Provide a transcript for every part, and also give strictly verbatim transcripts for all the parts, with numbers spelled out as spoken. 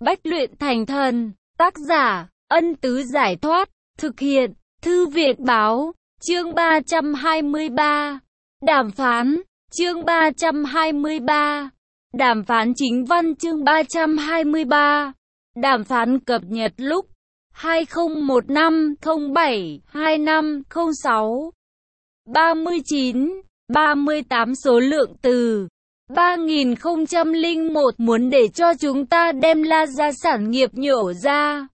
Bách luyện thành thần. Tác giả, Ân Tứ Giải Thoát. Thực hiện, Thư Việt Báo. Chương ba trăm hai mươi ba. Đàm phán. Chương ba trăm hai mươi ba. Đàm phán chính văn. Chương ba trăm hai mươi ba. Đàm phán cập nhật lúc hai không một năm không bảy hai năm không sáu. ba mươi chín, ba mươi tám số lượng từ ba nghìn không trăm lẻ một muốn để cho chúng ta đem La Gia sản nghiệp nhổ ra.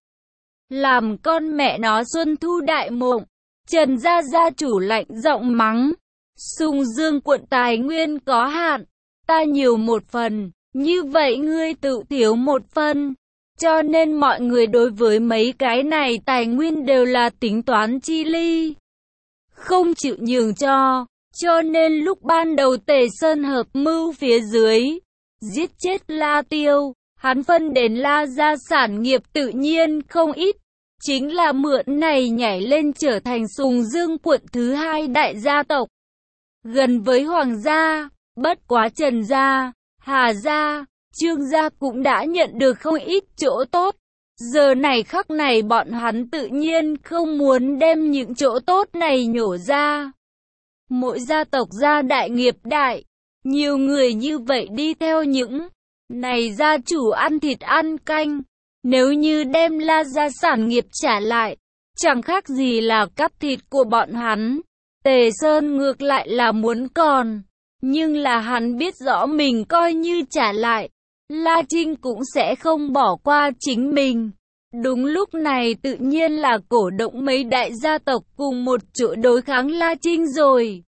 Làm con mẹ nó Xuân Thu đại mộng. Trần Gia gia chủ lạnh giọng mắng. Sùng Dương quận tài nguyên có hạn, ta nhiều một phần, như vậy ngươi tự thiếu một phần. Cho nên mọi người đối với mấy cái này tài nguyên đều là tính toán chi ly, không chịu nhường cho. Cho nên lúc ban đầu Tề Sơn hợp mưu phía dưới, giết chết La Tiêu, hắn phân đến La Gia sản nghiệp tự nhiên không ít. Chính là mượn này nhảy lên trở thành Sùng Dương quận thứ hai đại gia tộc, gần với Hoàng gia. Bất quá Trần gia, Hà gia, Trương gia cũng đã nhận được không ít chỗ tốt. Giờ này khắc này bọn hắn tự nhiên không muốn đem những chỗ tốt này nhổ ra. Mỗi gia tộc gia đại nghiệp đại, nhiều người như vậy đi theo những này gia chủ ăn thịt ăn canh. Nếu như đem La Gia sản nghiệp trả lại, chẳng khác gì là cắt thịt của bọn hắn. Tề Sơn ngược lại là muốn còn, nhưng là hắn biết rõ mình coi như trả lại, La Trinh cũng sẽ không bỏ qua chính mình. Đúng lúc này tự nhiên là cổ động mấy đại gia tộc cùng một chỗ đối kháng La Trinh rồi.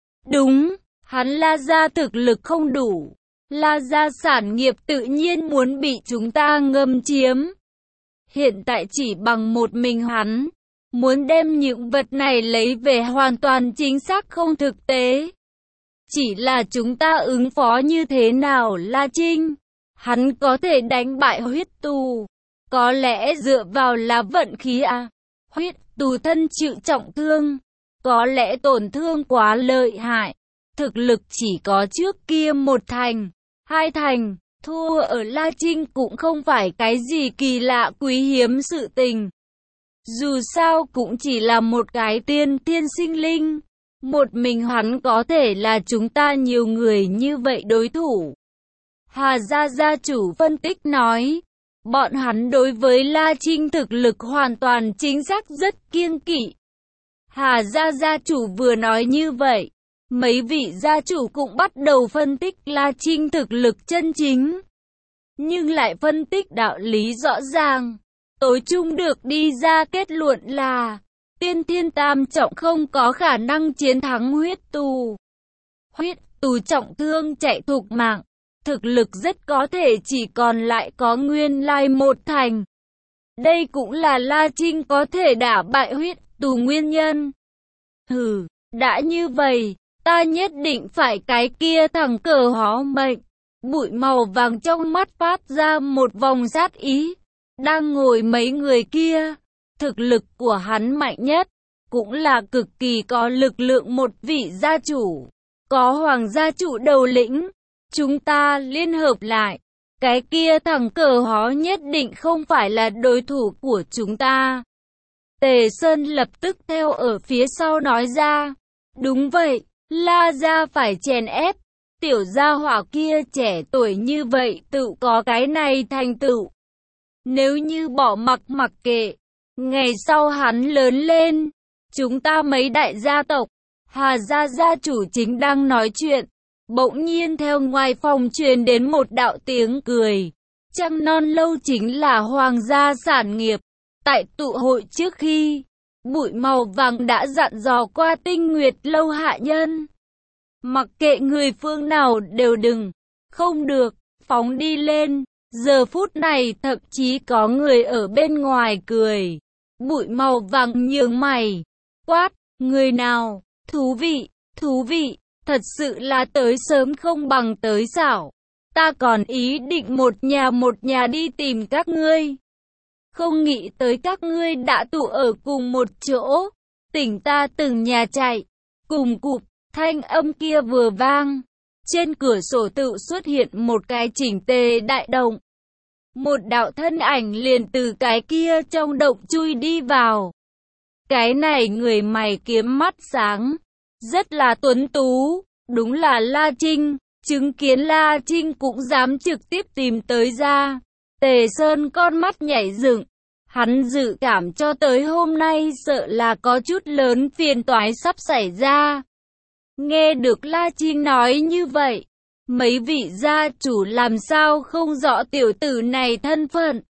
Đúng, hắn La Gia thực lực không đủ. La Gia sản nghiệp tự nhiên muốn bị chúng ta ngâm chiếm. Hiện tại chỉ bằng một mình hắn, muốn đem những vật này lấy về hoàn toàn chính xác không thực tế. Chỉ là chúng ta ứng phó như thế nào La Trinh? Hắn có thể đánh bại huyết tù, có lẽ dựa vào là vận khí à? Huyết tù thân chịu trọng thương, có lẽ tổn thương quá lợi hại, thực lực chỉ có trước kia một thành, hai thành. Thua ở La Trinh cũng không phải cái gì kỳ lạ quý hiếm sự tình. Dù sao cũng chỉ là một cái tiên thiên sinh linh. Một mình hắn có thể là chúng ta nhiều người như vậy đối thủ. Hà gia gia chủ phân tích nói. Bọn hắn đối với La Trinh thực lực hoàn toàn chính xác rất kiêng kỵ. Hà gia gia chủ vừa nói như vậy, mấy vị gia chủ cũng bắt đầu phân tích La Trinh thực lực chân chính. Nhưng lại phân tích đạo lý rõ ràng. Tối chung được đi ra kết luận là tiên thiên tam trọng không có khả năng chiến thắng huyết tù. Huyết tù trọng thương chạy thục mạng, thực lực rất có thể chỉ còn lại có nguyên lai một thành. Đây cũng là La Trinh có thể đả bại huyết tù nguyên nhân. Hừ, đã như vậy, ta nhất định phải cái kia thằng cờ hó mệnh. Bụi màu vàng trong mắt phát ra một vòng sát ý. Đang ngồi mấy người kia, thực lực của hắn mạnh nhất, cũng là cực kỳ có lực lượng một vị gia chủ. Có hoàng gia chủ đầu lĩnh, chúng ta liên hợp lại, cái kia thằng cờ hó nhất định không phải là đối thủ của chúng ta. Tề Sơn lập tức theo ở phía sau nói ra. Đúng vậy, La Gia phải chèn ép. Tiểu gia hỏa kia trẻ tuổi như vậy tự có cái này thành tựu. Nếu như bỏ mặc mặc kệ, ngày sau hắn lớn lên, chúng ta mấy đại gia tộc, Hà gia gia chủ chính đang nói chuyện. Bỗng nhiên theo ngoài phòng truyền đến một đạo tiếng cười. Trăng non lâu chính là Hoàng gia sản nghiệp. Tại tụ hội trước khi, bụi màu vàng đã dặn dò qua Tinh Nguyệt lâu hạ nhân. Mặc kệ người phương nào đều đừng, không được, phóng đi lên. Giờ phút này thậm chí có người ở bên ngoài cười. Bụi màu vàng nhướng mày, quát, người nào, thú vị, thú vị, thật sự là tới sớm không bằng tới xảo. Ta còn ý định một nhà một nhà đi tìm các ngươi. Không nghĩ tới các ngươi đã tụ ở cùng một chỗ, tỉnh ta từng nhà chạy, cùng cụp. Thanh âm kia vừa vang, trên cửa sổ tự xuất hiện một cái chỉnh tề đại động. một đạo thân ảnh liền từ cái kia trong động chui đi vào. Cái này người mày kiếm mắt sáng, rất là tuấn tú, đúng là La Trinh. Chứng kiến La Trinh cũng dám trực tiếp tìm tới ra. Tề Sơn con mắt nhảy dựng, hắn dự cảm cho tới hôm nay sợ là có chút lớn phiền toái sắp xảy ra. Nghe được La Trinh nói như vậy, mấy vị gia chủ làm sao không rõ tiểu tử này thân phận.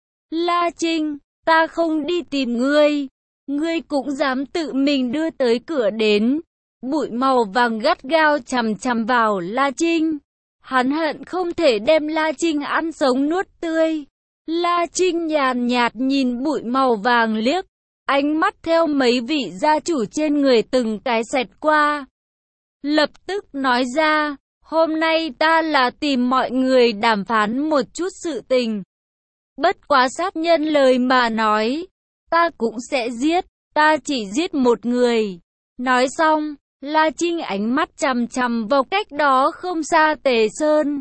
La Trinh, ta không đi tìm ngươi, ngươi cũng dám tự mình đưa tới cửa đến. Bụi màu vàng gắt gao chằm chằm vào La Trinh. Hắn hận không thể đem La Trinh ăn sống nuốt tươi. La Trinh nhàn nhạt nhìn bụi màu vàng liếc, ánh mắt theo mấy vị gia chủ trên người từng cái xẹt qua. Lập tức nói ra, hôm nay ta là tìm mọi người đàm phán một chút sự tình. Bất quá sát nhân lời mà nói, ta cũng sẽ giết, ta chỉ giết một người. Nói xong, La Trinh ánh mắt chằm chằm vào cách đó không xa Tề Sơn.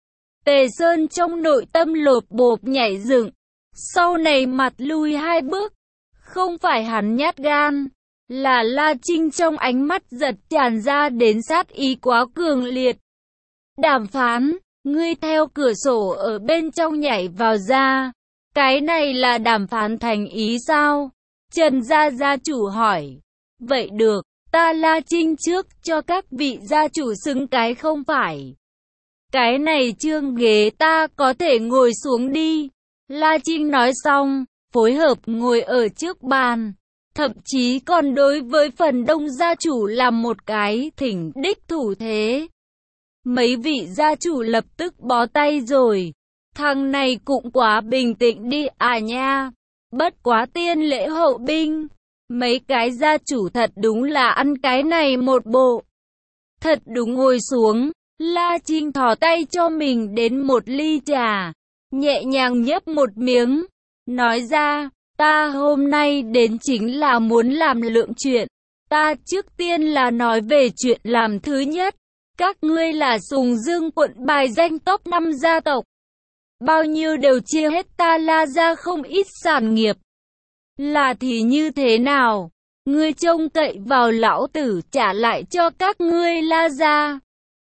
Tề Sơn trong nội tâm lột bột nhảy dựng, sau này mặt lui hai bước. Không phải hắn nhát gan, là La Trinh trong ánh mắt giật tràn ra đến sát ý quá cường liệt. Đàm phán, ngươi theo cửa sổ ở bên trong nhảy vào ra, cái này là đàm phán thành ý sao? Trần gia gia chủ hỏi. Vậy được. Ta La Trinh trước cho các vị gia chủ xứng cái không phải. Cái này trương ghế ta có thể ngồi xuống đi. La Trinh nói xong, phối hợp ngồi ở trước bàn. Thậm chí còn đối với phần đông gia chủ làm một cái thỉnh đích thủ thế. Mấy vị gia chủ lập tức bó tay rồi. Thằng này cũng quá bình tĩnh đi à nha. Bất quá tiên lễ hậu binh. Mấy cái gia chủ thật đúng là ăn cái này một bộ. Thật đúng ngồi xuống, La Trinh thò tay cho mình đến một ly trà, nhẹ nhàng nhấp một miếng, nói ra, ta hôm nay đến chính là muốn làm lượng chuyện. Ta trước tiên là nói về chuyện làm thứ nhất, các ngươi là Sùng Dương quận bài danh top năm gia tộc. Bao nhiêu đều chia hết ta La ra không ít sản nghiệp. Là thì như thế nào? Ngươi trông cậy vào lão tử trả lại cho các ngươi La gia.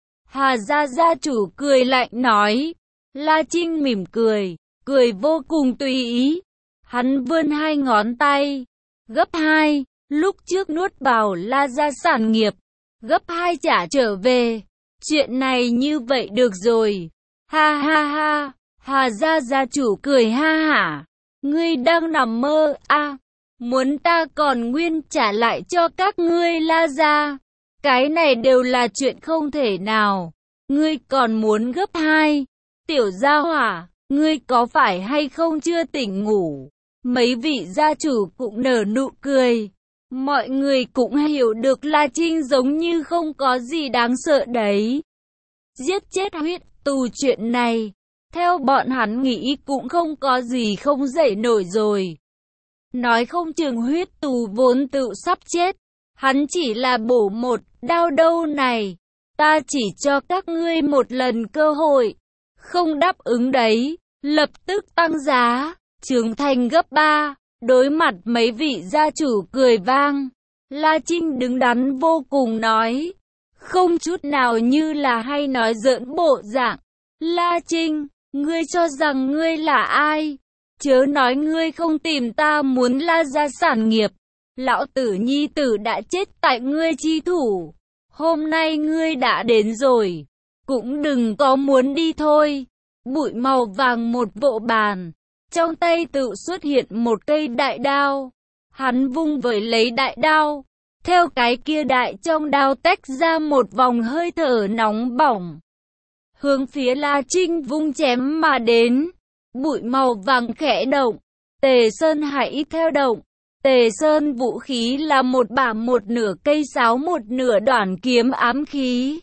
Hà gia gia chủ cười lạnh nói. La Trinh mỉm cười, cười vô cùng tùy ý. Hắn vươn hai ngón tay, gấp hai, lúc trước nuốt vào La gia sản nghiệp, gấp hai trả trở về. Chuyện này như vậy được rồi. Ha ha ha, Hà gia gia chủ cười ha hả. Ngươi đang nằm mơ à, muốn ta còn nguyên trả lại cho các ngươi La gia. Cái này đều là chuyện không thể nào. Ngươi còn muốn gấp hai. Tiểu gia hỏa, ngươi có phải hay không chưa tỉnh ngủ? Mấy vị gia chủ cũng nở nụ cười. Mọi người cũng hiểu được La Trinh giống như không có gì đáng sợ đấy. Giết chết huyết tù chuyện này, theo bọn hắn nghĩ cũng không có gì không dậy nổi rồi. Nói không chừng huyết tù vốn tự sắp chết, hắn chỉ là bổ một đao đâu này. Ta chỉ cho các ngươi một lần cơ hội, không đáp ứng đấy, lập tức tăng giá, trưởng thành gấp ba. Đối mặt mấy vị gia chủ cười vang, La Trinh đứng đắn vô cùng nói, không chút nào như là hay nói giỡn bộ dạng. La Trinh, ngươi cho rằng ngươi là ai? Chớ nói ngươi không tìm ta muốn La gia sản nghiệp. Lão tử nhi tử đã chết tại ngươi chi thủ. Hôm nay ngươi đã đến rồi, cũng đừng có muốn đi thôi. Bụi màu vàng một vỗ bàn, trong tay tự xuất hiện một cây đại đao. Hắn vung vẩy lấy đại đao, theo cái kia đại trong đao tách ra một vòng hơi thở nóng bỏng, hướng phía La Trinh vung chém mà đến. Bụi màu vàng khẽ động, Tề Sơn hãy theo động. Tề Sơn vũ khí là một bả một nửa cây sáo một nửa đoạn kiếm ám khí.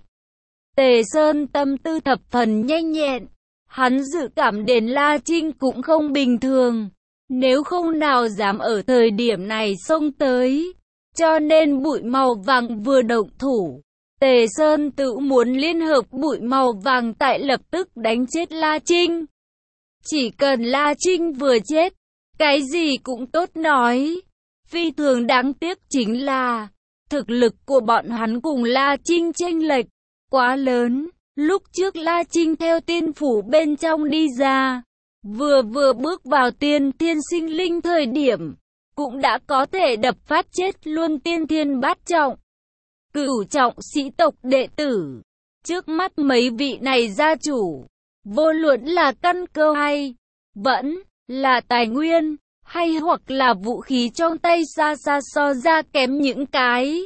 Tề Sơn tâm tư thập phần nhanh nhẹn, hắn dự cảm đến La Trinh cũng không bình thường, nếu không nào dám ở thời điểm này xông tới. Cho nên bụi màu vàng vừa động thủ, Tề Sơn tự muốn liên hợp bụi màu vàng tại lập tức đánh chết La Trinh. Chỉ cần La Trinh vừa chết, cái gì cũng tốt nói. Phi thường đáng tiếc chính là, thực lực của bọn hắn cùng La Trinh chênh lệch quá lớn. Lúc trước La Trinh theo tiên phủ bên trong đi ra, vừa vừa bước vào tiên thiên sinh linh thời điểm, cũng đã có thể đập phát chết luôn tiên thiên bát trọng, cửu trọng sĩ tộc đệ tử. Trước mắt mấy vị này gia chủ, vô luận là căn cơ hay vẫn là tài nguyên, hay hoặc là vũ khí trong tay xa xa so ra kém những cái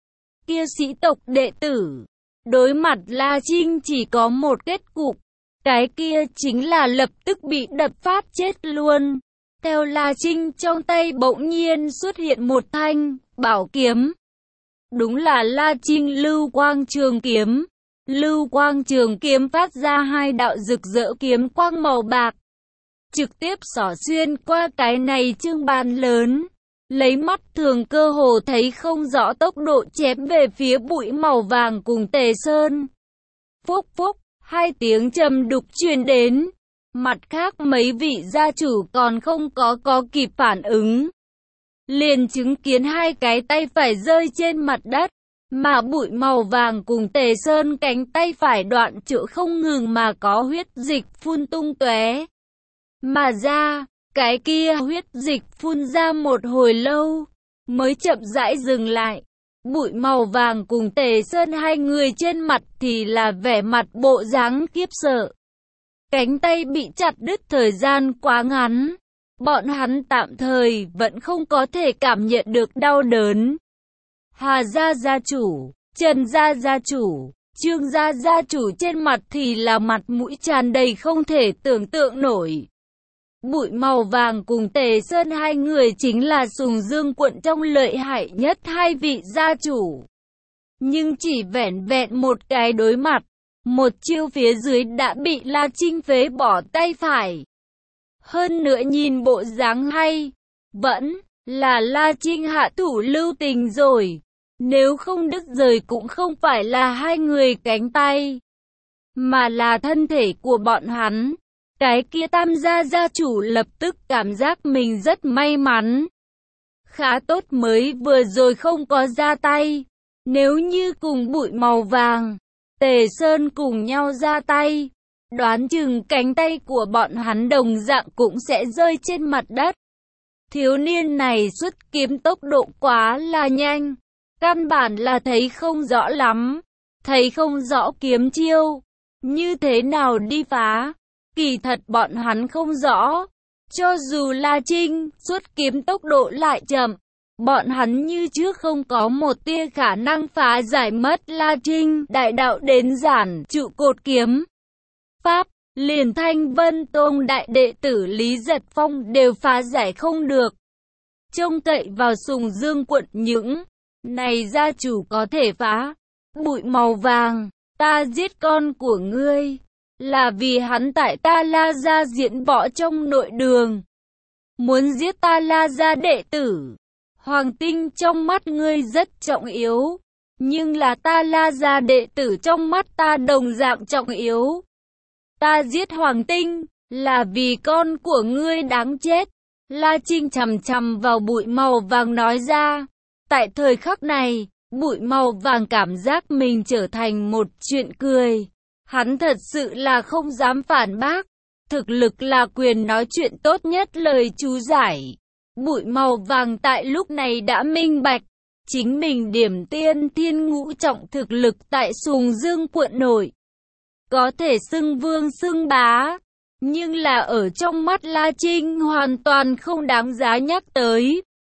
kia sĩ tộc đệ tử. Đối mặt La Trinh chỉ có một kết cục, cái kia chính là lập tức bị đập phát chết luôn. Theo La Trinh trong tay bỗng nhiên xuất hiện một thanh bảo kiếm. Đúng là La Trinh lưu quang trường kiếm. Lưu quang trường kiếm phát ra hai đạo rực rỡ kiếm quang màu bạc, trực tiếp xỏ xuyên qua cái này trương bàn lớn, lấy mắt thường cơ hồ thấy không rõ tốc độ chém về phía bụi màu vàng cùng Tề Sơn. Phúc phúc, hai tiếng trầm đục truyền đến. Mặt khác mấy vị gia chủ còn không có có kịp phản ứng, liền chứng kiến hai cái tay phải rơi trên mặt đất, mà bụi màu vàng cùng Tề Sơn cánh tay phải đoạn chỗ không ngừng mà có huyết dịch phun tung tóe mà ra. Cái kia huyết dịch phun ra một hồi lâu, mới chậm rãi dừng lại. Bụi màu vàng cùng Tề Sơn hai người trên mặt thì là vẻ mặt bộ dáng khiếp sợ. Cánh tay bị chặt đứt thời gian quá ngắn, bọn hắn tạm thời vẫn không có thể cảm nhận được đau đớn. Hà gia gia chủ, Trần gia gia chủ, Trương gia gia chủ trên mặt thì là mặt mũi tràn đầy không thể tưởng tượng nổi. Bụi màu vàng cùng Tề Sơn hai người chính là Sùng Dương quận trong lợi hại nhất hai vị gia chủ. Nhưng chỉ vẻn vẹn một cái đối mặt, một chiêu phía dưới đã bị La Trinh phế bỏ tay phải. Hơn nữa nhìn bộ dáng hay, vẫn là La Trinh hạ thủ lưu tình rồi. Nếu không đứt rời cũng không phải là hai người cánh tay, mà là thân thể của bọn hắn. Cái kia Tam gia gia chủ lập tức cảm giác mình rất may mắn. Khá tốt mới vừa rồi không có ra tay. Nếu như cùng bụi màu vàng, Tề Sơn cùng nhau ra tay, đoán chừng cánh tay của bọn hắn đồng dạng cũng sẽ rơi trên mặt đất. Thiếu niên này xuất kiếm tốc độ quá là nhanh, căn bản là thấy không rõ lắm, thấy không rõ kiếm chiêu, như thế nào đi phá. Kỳ thật bọn hắn không rõ, cho dù La Trinh xuất kiếm tốc độ lại chậm, bọn hắn như trước không có một tia khả năng phá giải mất La Trinh đại đạo đến giản trụ cột kiếm pháp, liền Thanh Vân Tông đại đệ tử Lý Giật Phong đều phá giải không được. Trông cậy vào Sùng Dương quận những này gia chủ có thể phá. Bụi màu vàng, ta giết con của ngươi là vì hắn tại ta La gia diễn võ trong nội đường, muốn giết ta La gia đệ tử. Hoàng tinh trong mắt ngươi rất trọng yếu, nhưng là ta La gia đệ tử trong mắt ta đồng dạng trọng yếu. Ta giết Hoàng tinh là vì con của ngươi đáng chết. La Trinh chằm chằm vào bụi màu vàng nói ra. Tại thời khắc này, bụi màu vàng cảm giác mình trở thành một chuyện cười. Hắn thật sự là không dám phản bác. Thực lực là quyền nói chuyện tốt nhất lời chú giải. Bụi màu vàng tại lúc này đã minh bạch. Chính mình điểm tiên thiên ngũ trọng thực lực tại Sùng Dương quận nội, có thể xưng vương xưng bá. Nhưng là ở trong mắt La Trinh hoàn toàn không đáng giá nhắc tới.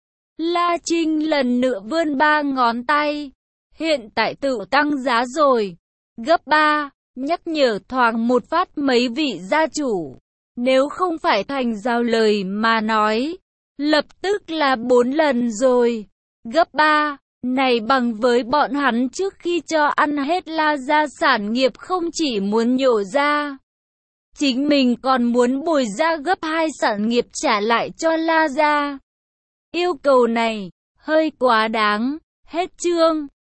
La Trinh lần nữa vươn ba ngón tay. Hiện tại tự tăng giá rồi. Gấp ba. Nhắc nhở thoáng một phát mấy vị gia chủ. Nếu không phải thành giao lời mà nói, lập tức là bốn lần rồi. Gấp ba. Này bằng với bọn hắn trước khi cho ăn hết La gia sản nghiệp không chỉ muốn nhổ ra, chính mình còn muốn bồi ra gấp hai sản nghiệp trả lại cho La gia. Yêu cầu này hơi quá đáng. Hết chương.